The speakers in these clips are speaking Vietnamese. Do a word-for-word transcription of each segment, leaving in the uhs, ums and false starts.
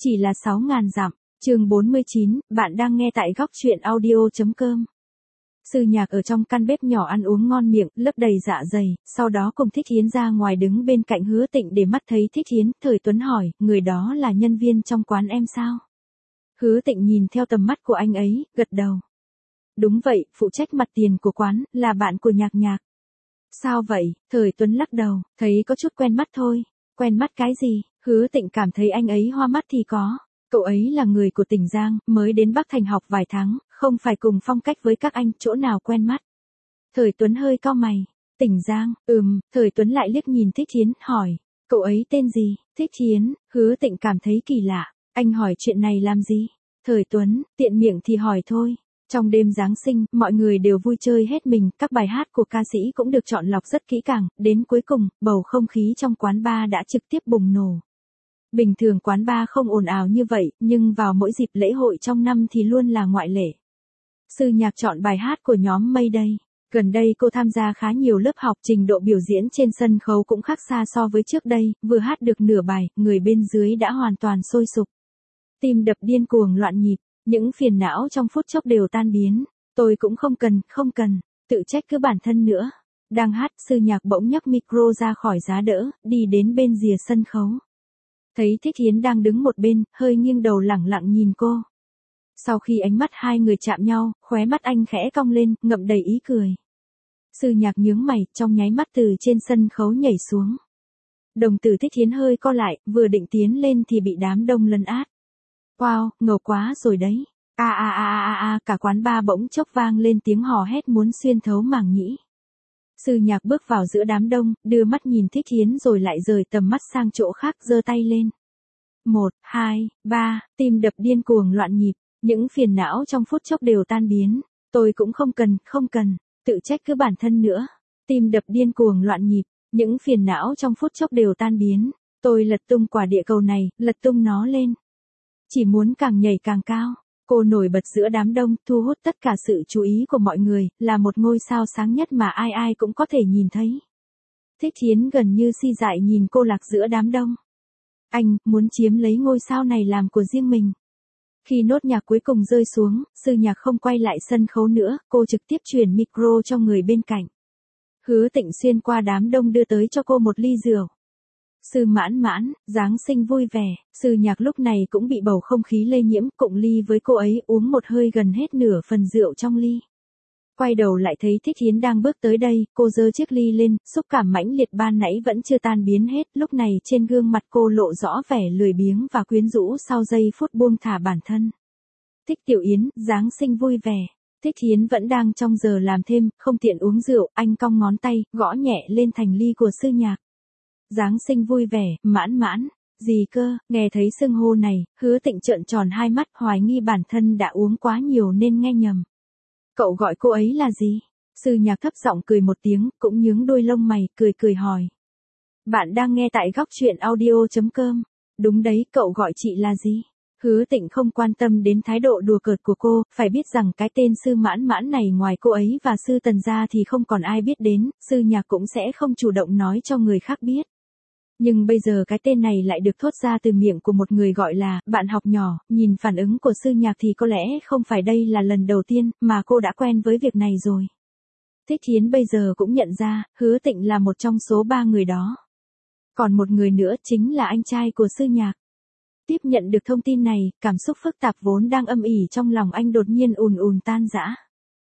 Chỉ là sáu ngàn dặm, chương bốn mươi chín, bạn đang nghe tại góc truyện audio.com. Sư Nhạc ở trong căn bếp nhỏ ăn uống ngon miệng, lấp đầy dạ dày, sau đó cùng Thích Hiến ra ngoài đứng bên cạnh Hứa Tịnh để mắt thấy Thích Hiến, Thời Tuấn hỏi, người đó là nhân viên trong quán em sao? Hứa Tịnh nhìn theo tầm mắt của anh ấy, gật đầu. Đúng vậy, phụ trách mặt tiền của quán, là bạn của Nhạc Nhạc. Sao vậy? Thời Tuấn lắc đầu, thấy có chút quen mắt thôi. Quen mắt cái gì? Hứa Tịnh cảm thấy anh ấy hoa mắt thì có. Cậu ấy là người của tỉnh Giang, mới đến Bắc Thành học vài tháng, không phải cùng phong cách với các anh, chỗ nào quen mắt. Thời Tuấn hơi cau mày. Tỉnh Giang, ừm, Thời Tuấn lại liếc nhìn Thích Hiến, hỏi. Cậu ấy tên gì? Thích Hiến. Hứa Tịnh cảm thấy kỳ lạ. Anh hỏi chuyện này làm gì? Thời Tuấn, tiện miệng thì hỏi thôi. Trong đêm Giáng sinh, mọi người đều vui chơi hết mình, các bài hát của ca sĩ cũng được chọn lọc rất kỹ càng, đến cuối cùng, bầu không khí trong quán bar đã trực tiếp bùng nổ. Bình thường quán bar không ồn ào như vậy, nhưng vào mỗi dịp lễ hội trong năm thì luôn là ngoại lệ. Sư Nhạc chọn bài hát của nhóm Mayday. Gần đây cô tham gia khá nhiều lớp học, trình độ biểu diễn trên sân khấu cũng khác xa so với trước đây, vừa hát được nửa bài, người bên dưới đã hoàn toàn sôi sục. Tim đập điên cuồng loạn nhịp. Những phiền não trong phút chốc đều tan biến. Tôi cũng không cần, không cần, tự trách cứ bản thân nữa. Đang hát, Sư Nhạc bỗng nhấc micro ra khỏi giá đỡ, đi đến bên rìa sân khấu. Thấy Thích Hiến đang đứng một bên, hơi nghiêng đầu lẳng lặng nhìn cô. Sau khi ánh mắt hai người chạm nhau, khóe mắt anh khẽ cong lên, ngậm đầy ý cười. Sư Nhạc nhướng mày, trong nháy mắt từ trên sân khấu nhảy xuống. Đồng tử Thích Hiến hơi co lại, vừa định tiến lên thì bị đám đông lấn át. Wow, ngầu quá rồi đấy. A a a a a, cả quán bar bỗng chốc vang lên tiếng hò hét muốn xuyên thấu màng nhĩ. Sư Nhạc bước vào giữa đám đông, đưa mắt nhìn Thích Hiến rồi lại rời tầm mắt sang chỗ khác, giơ tay lên. Một, hai, ba, tim đập điên cuồng loạn nhịp, những phiền não trong phút chốc đều tan biến. Tôi cũng không cần, không cần, tự trách cứ bản thân nữa. Tim đập điên cuồng loạn nhịp, những phiền não trong phút chốc đều tan biến. Tôi lật tung quả địa cầu này, lật tung nó lên. Chỉ muốn càng nhảy càng cao. Cô nổi bật giữa đám đông, thu hút tất cả sự chú ý của mọi người, là một ngôi sao sáng nhất mà ai ai cũng có thể nhìn thấy. Thích Hiến gần như si dại nhìn cô lạc giữa đám đông. Anh muốn chiếm lấy ngôi sao này làm của riêng mình. Khi nốt nhạc cuối cùng rơi xuống, Sư Nhạc không quay lại sân khấu nữa, cô trực tiếp chuyển micro cho người bên cạnh. Hứa Tịnh xuyên qua đám đông đưa tới cho cô một ly rượu. Sư Mãn Mãn, Giáng sinh vui vẻ. Sư Nhạc lúc này cũng bị bầu không khí lây nhiễm, cụng ly với cô ấy, uống một hơi gần hết nửa phần rượu trong ly. Quay đầu lại thấy Thích Hiến đang bước tới đây, cô giơ chiếc ly lên, xúc cảm mãnh liệt ban nãy vẫn chưa tan biến hết, lúc này trên gương mặt cô lộ rõ vẻ lười biếng và quyến rũ sau giây phút buông thả bản thân. Thích Tiểu Yến, Giáng sinh vui vẻ. Thích Hiến vẫn đang trong giờ làm thêm, không tiện uống rượu, anh cong ngón tay, gõ nhẹ lên thành ly của Sư Nhạc. Giáng sinh vui vẻ, Mãn Mãn, gì cơ? Nghe thấy xưng hô này, Hứa Tịnh trợn tròn hai mắt, hoài nghi bản thân đã uống quá nhiều nên nghe nhầm. Cậu gọi cô ấy là gì? Sư Nhạc thấp giọng cười một tiếng, cũng nhướng đôi lông mày, cười cười hỏi. Bạn đang nghe tại góc truyện audio.com. Đúng đấy, cậu gọi chị là gì? Hứa Tịnh không quan tâm đến thái độ đùa cợt của cô, phải biết rằng cái tên Sư Mãn Mãn này ngoài cô ấy và Sư Tần ra thì không còn ai biết đến, Sư Nhạc cũng sẽ không chủ động nói cho người khác biết. Nhưng bây giờ cái tên này lại được thốt ra từ miệng của một người gọi là bạn học nhỏ, nhìn phản ứng của Sư Nhạc thì có lẽ không phải đây là lần đầu tiên mà cô đã quen với việc này rồi. Thích Hiến bây giờ cũng nhận ra, Hứa Tịnh là một trong số ba người đó. Còn một người nữa chính là anh trai của Sư Nhạc. Tiếp nhận được thông tin này, cảm xúc phức tạp vốn đang âm ỉ trong lòng anh đột nhiên ùn ùn tan rã.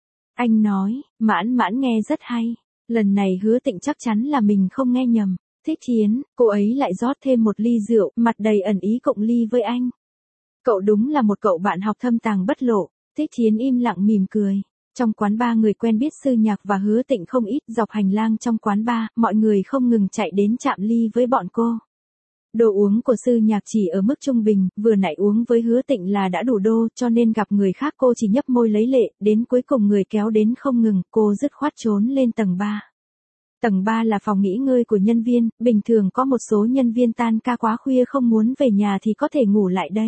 Anh nói, Mãn Mãn nghe rất hay. Lần này Hứa Tịnh chắc chắn là mình không nghe nhầm. Thích Hiến, cô ấy lại rót thêm một ly rượu, mặt đầy ẩn ý cụng ly với anh. Cậu đúng là một cậu bạn học thâm tàng bất lộ. Thích Hiến im lặng mỉm cười. Trong quán bar người quen biết Sư Nhạc và Hứa Tịnh không ít, dọc hành lang trong quán bar, mọi người không ngừng chạy đến chạm ly với bọn cô. Đồ uống của Sư Nhạc chỉ ở mức trung bình, vừa nãy uống với Hứa Tịnh là đã đủ đô, cho nên gặp người khác cô chỉ nhấp môi lấy lệ, đến cuối cùng người kéo đến không ngừng, cô dứt khoát trốn lên tầng ba. Tầng ba là phòng nghỉ ngơi của nhân viên, bình thường có một số nhân viên tan ca quá khuya không muốn về nhà thì có thể ngủ lại đây.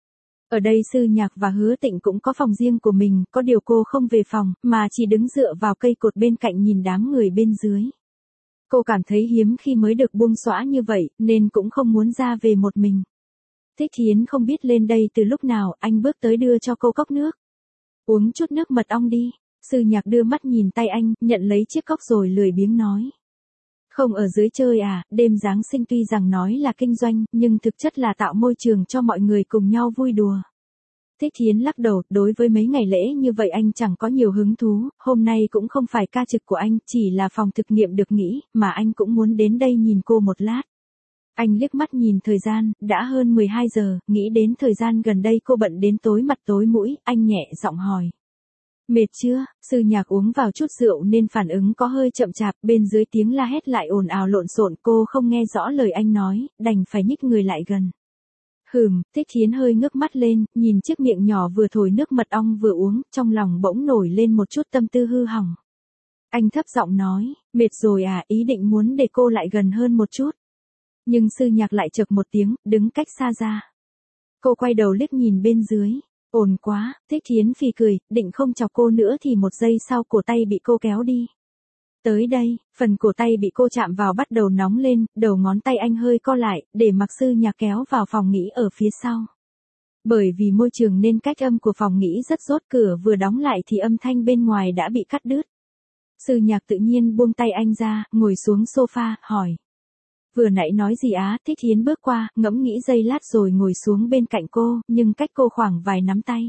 Ở đây Sư Nhạc và Hứa Tịnh cũng có phòng riêng của mình, có điều cô không về phòng, mà chỉ đứng dựa vào cây cột bên cạnh nhìn đám người bên dưới. Cô cảm thấy hiếm khi mới được buông xõa như vậy, nên cũng không muốn ra về một mình. Thích Thiến không biết lên đây từ lúc nào, anh bước tới đưa cho cô cốc nước. Uống chút nước mật ong đi. Sư Nhạc đưa mắt nhìn tay anh, nhận lấy chiếc cốc rồi lười biếng nói. Không ở dưới chơi à, đêm Giáng sinh tuy rằng nói là kinh doanh, nhưng thực chất là tạo môi trường cho mọi người cùng nhau vui đùa. Thích Thiến lắc đầu, đối với mấy ngày lễ như vậy anh chẳng có nhiều hứng thú, hôm nay cũng không phải ca trực của anh, chỉ là phòng thực nghiệm được nghỉ, mà anh cũng muốn đến đây nhìn cô một lát. Anh liếc mắt nhìn thời gian, đã hơn mười hai giờ, nghĩ đến thời gian gần đây cô bận đến tối mặt tối mũi, anh nhẹ giọng hỏi. Mệt chưa? Sư Nhạc uống vào chút rượu nên phản ứng có hơi chậm chạp, bên dưới tiếng la hét lại ồn ào lộn xộn, cô không nghe rõ lời anh nói, đành phải nhích người lại gần. Hừm, Thích Thiến hơi ngước mắt lên, nhìn chiếc miệng nhỏ vừa thổi nước mật ong vừa uống, trong lòng bỗng nổi lên một chút tâm tư hư hỏng. Anh thấp giọng nói, mệt rồi à, ý định muốn để cô lại gần hơn một chút. Nhưng Sư Nhạc lại chợt một tiếng, đứng cách xa ra. Cô quay đầu liếc nhìn bên dưới. Ồn quá, Thích Thiến phì cười, định không chọc cô nữa thì một giây sau cổ tay bị cô kéo đi. Tới đây, phần cổ tay bị cô chạm vào bắt đầu nóng lên, đầu ngón tay anh hơi co lại, để mặc Sư Nhạc kéo vào phòng nghỉ ở phía sau. Bởi vì môi trường nên cách âm của phòng nghỉ rất rốt, cửa vừa đóng lại thì âm thanh bên ngoài đã bị cắt đứt. Sư Nhạc tự nhiên buông tay anh ra, ngồi xuống sofa, hỏi. Vừa nãy nói gì á? Thích Thiến bước qua, ngẫm nghĩ giây lát rồi ngồi xuống bên cạnh cô, nhưng cách cô khoảng vài nắm tay.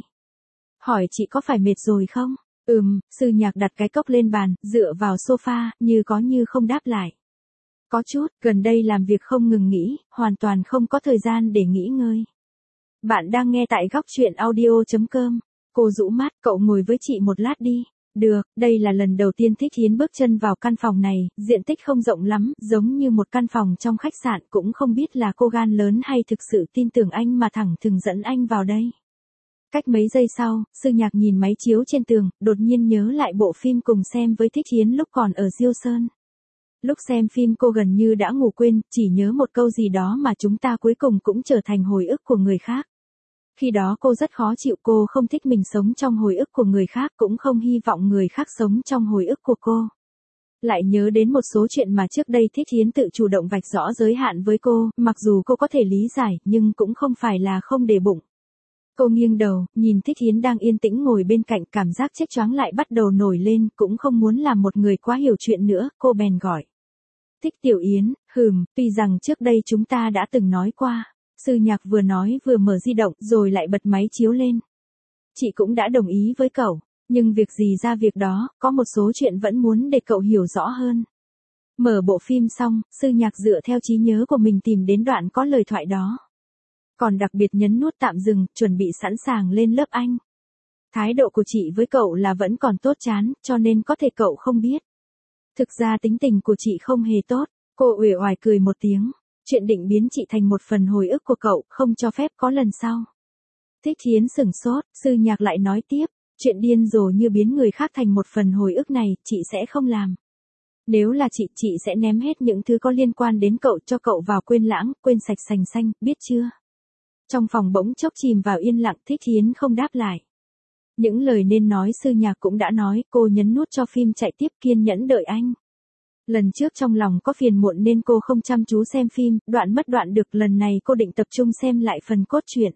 Hỏi chị có phải mệt rồi không? Ừm, Sư Nhạc đặt cái cốc lên bàn, dựa vào sofa, như có như không đáp lại. Có chút, gần đây làm việc không ngừng nghỉ, hoàn toàn không có thời gian để nghỉ ngơi. Bạn đang nghe tại góc truyện audio chấm com. Cô rũ mắt, cậu ngồi với chị một lát đi. Được, đây là lần đầu tiên Thích Thiến bước chân vào căn phòng này, diện tích không rộng lắm, giống như một căn phòng trong khách sạn, cũng không biết là cô gan lớn hay thực sự tin tưởng anh mà thẳng thừng dẫn anh vào đây. Cách mấy giây sau, Sư Nhạc nhìn máy chiếu trên tường, đột nhiên nhớ lại bộ phim cùng xem với Thích Thiến lúc còn ở Diêu Sơn. Lúc xem phim cô gần như đã ngủ quên, chỉ nhớ một câu gì đó mà chúng ta cuối cùng cũng trở thành hồi ức của người khác. Khi đó cô rất khó chịu, cô không thích mình sống trong hồi ức của người khác, cũng không hy vọng người khác sống trong hồi ức của cô. Lại nhớ đến một số chuyện mà trước đây Thích Thiến tự chủ động vạch rõ giới hạn với cô, mặc dù cô có thể lý giải, nhưng cũng không phải là không để bụng. Cô nghiêng đầu, nhìn Thích Thiến đang yên tĩnh ngồi bên cạnh, cảm giác chết choáng lại bắt đầu nổi lên, cũng không muốn làm một người quá hiểu chuyện nữa, cô bèn gọi. Thích Tiểu Yến, hừm, tuy rằng trước đây chúng ta đã từng nói qua. Sư Nhạc vừa nói vừa mở di động, rồi lại bật máy chiếu lên. Chị cũng đã đồng ý với cậu, nhưng việc gì ra việc đó, có một số chuyện vẫn muốn để cậu hiểu rõ hơn. Mở bộ phim xong, Sư Nhạc dựa theo trí nhớ của mình tìm đến đoạn có lời thoại đó. Còn đặc biệt nhấn nút tạm dừng, chuẩn bị sẵn sàng lên lớp Anh. Thái độ của chị với cậu là vẫn còn tốt chán, cho nên có thể cậu không biết. Thực ra tính tình của chị không hề tốt, cô uể oải cười một tiếng. Chuyện định biến chị thành một phần hồi ức của cậu, không cho phép có lần sau. Thích Thiến sửng sốt, Sư Nhạc lại nói tiếp, chuyện điên rồ như biến người khác thành một phần hồi ức này, chị sẽ không làm. Nếu là chị, chị sẽ ném hết những thứ có liên quan đến cậu cho cậu vào quên lãng, quên sạch sành xanh, biết chưa? Trong phòng bỗng chốc chìm vào yên lặng, Thích Thiến không đáp lại. Những lời nên nói Sư Nhạc cũng đã nói, cô nhấn nút cho phim chạy tiếp, kiên nhẫn đợi anh. Lần trước trong lòng có phiền muộn nên cô không chăm chú xem phim, đoạn mất đoạn được, lần này cô định tập trung xem lại phần cốt truyện.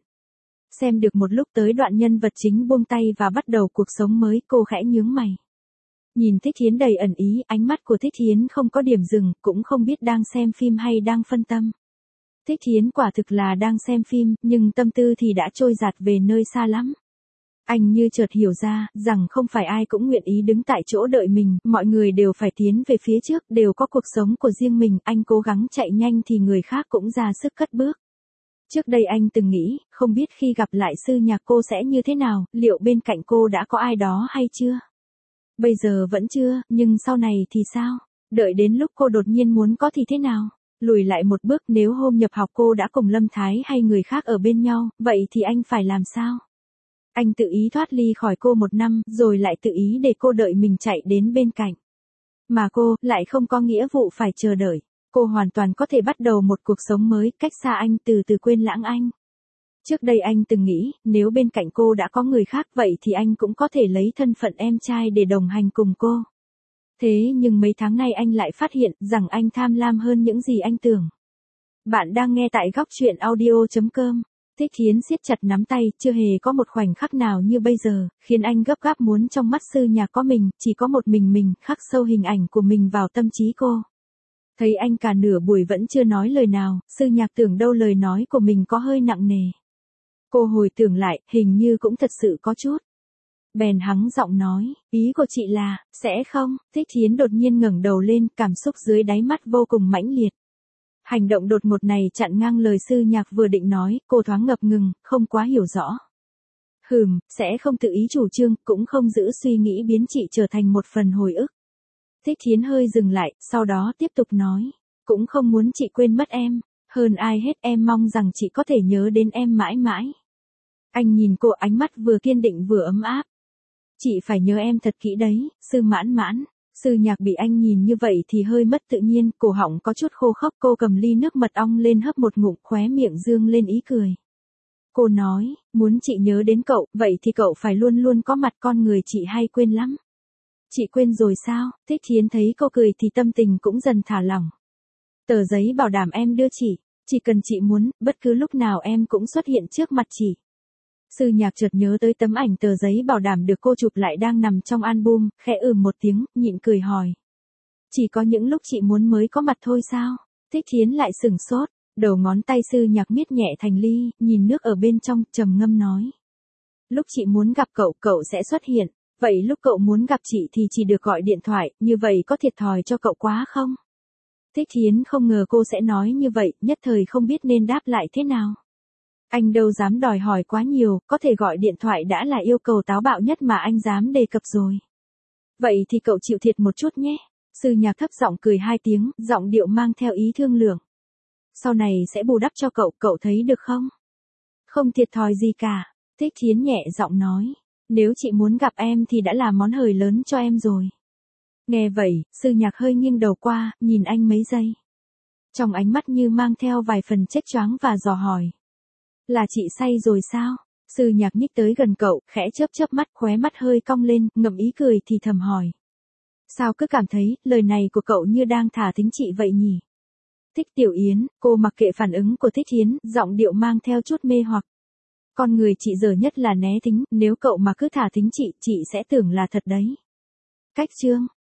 Xem được một lúc tới đoạn nhân vật chính buông tay và bắt đầu cuộc sống mới, cô khẽ nhướng mày. Nhìn Thích Thiến đầy ẩn ý, ánh mắt của Thích Thiến không có điểm dừng, cũng không biết đang xem phim hay đang phân tâm. Thích Thiến quả thực là đang xem phim, nhưng tâm tư thì đã trôi dạt về nơi xa lắm. Anh như chợt hiểu ra, rằng không phải ai cũng nguyện ý đứng tại chỗ đợi mình, mọi người đều phải tiến về phía trước, đều có cuộc sống của riêng mình, anh cố gắng chạy nhanh thì người khác cũng ra sức cất bước. Trước đây anh từng nghĩ, không biết khi gặp lại Sư Nhạc cô sẽ như thế nào, liệu bên cạnh cô đã có ai đó hay chưa? Bây giờ vẫn chưa, nhưng sau này thì sao? Đợi đến lúc cô đột nhiên muốn có thì thế nào? Lùi lại một bước, nếu hôm nhập học cô đã cùng Lâm Thái hay người khác ở bên nhau, vậy thì anh phải làm sao? Anh tự ý thoát ly khỏi cô một năm, rồi lại tự ý để cô đợi mình chạy đến bên cạnh. Mà cô, lại không có nghĩa vụ phải chờ đợi. Cô hoàn toàn có thể bắt đầu một cuộc sống mới, cách xa anh, từ từ quên lãng anh. Trước đây anh từng nghĩ, nếu bên cạnh cô đã có người khác vậy thì anh cũng có thể lấy thân phận em trai để đồng hành cùng cô. Thế nhưng mấy tháng nay anh lại phát hiện rằng anh tham lam hơn những gì anh tưởng. Bạn đang nghe tại góc truyện audio chấm com. Thích Thiến siết chặt nắm tay, chưa hề có một khoảnh khắc nào như bây giờ, khiến anh gấp gáp muốn trong mắt Sư Nhạc có mình, chỉ có một mình mình, khắc sâu hình ảnh của mình vào tâm trí cô. Thấy anh cả nửa buổi vẫn chưa nói lời nào, Sư Nhạc tưởng đâu lời nói của mình có hơi nặng nề. Cô hồi tưởng lại, hình như cũng thật sự có chút. Bèn hắng giọng nói, ý của chị là, sẽ không? Thích Thiến đột nhiên ngẩng đầu lên, cảm xúc dưới đáy mắt vô cùng mãnh liệt. Hành động đột ngột này chặn ngang lời Sư Nhạc vừa định nói, cô thoáng ngập ngừng, không quá hiểu rõ. Hừm, sẽ không tự ý chủ trương, cũng không giữ suy nghĩ biến chị trở thành một phần hồi ức. Thích Thiến hơi dừng lại, sau đó tiếp tục nói, cũng không muốn chị quên mất em, hơn ai hết em mong rằng chị có thể nhớ đến em mãi mãi. Anh nhìn cô, ánh mắt vừa kiên định vừa ấm áp. Chị phải nhớ em thật kỹ đấy, Sư Mãn Mãn. Sư Nhạc bị anh nhìn như vậy thì hơi mất tự nhiên, cổ họng có chút khô khốc, cô cầm ly nước mật ong lên hấp một ngụm, khóe miệng dương lên ý cười. Cô nói, muốn chị nhớ đến cậu, vậy thì cậu phải luôn luôn có mặt, con người chị hay quên lắm. Chị quên rồi sao? Thích Thiến thấy cô cười thì tâm tình cũng dần thả lỏng. Tờ giấy bảo đảm em đưa chị, chỉ cần chị muốn, bất cứ lúc nào em cũng xuất hiện trước mặt chị. Sư Nhạc chợt nhớ tới tấm ảnh tờ giấy bảo đảm được cô chụp lại đang nằm trong album, khẽ ừm một tiếng, nhịn cười hỏi. Chỉ có những lúc chị muốn mới có mặt thôi sao? Thích Thiến lại sửng sốt, đầu ngón tay Sư Nhạc miết nhẹ thành ly, nhìn nước ở bên trong, trầm ngâm nói. Lúc chị muốn gặp cậu, cậu sẽ xuất hiện. Vậy lúc cậu muốn gặp chị thì chỉ được gọi điện thoại, như vậy có thiệt thòi cho cậu quá không? Thích Thiến không ngờ cô sẽ nói như vậy, nhất thời không biết nên đáp lại thế nào. Anh đâu dám đòi hỏi quá nhiều, có thể gọi điện thoại đã là yêu cầu táo bạo nhất mà anh dám đề cập rồi. Vậy thì cậu chịu thiệt một chút nhé. Sư Nhạc thấp giọng cười hai tiếng, giọng điệu mang theo ý thương lượng. Sau này sẽ bù đắp cho cậu, cậu thấy được không? Không thiệt thòi gì cả. Thích Thiến nhẹ giọng nói. Nếu chị muốn gặp em thì đã là món hời lớn cho em rồi. Nghe vậy, Sư Nhạc hơi nghiêng đầu qua, nhìn anh mấy giây. Trong ánh mắt như mang theo vài phần chếch choáng và dò hỏi. Là chị say rồi sao? Sư Nhạc nhích tới gần cậu, khẽ chớp chớp mắt, khóe mắt hơi cong lên, ngậm ý cười thì thầm hỏi. Sao cứ cảm thấy, lời này của cậu như đang thả thính chị vậy nhỉ? Thích Tiểu Yến, cô mặc kệ phản ứng của Thích Thiến, giọng điệu mang theo chút mê hoặc. Con người chị dở nhất là né thính, nếu cậu mà cứ thả thính chị, chị sẽ tưởng là thật đấy. Cách chương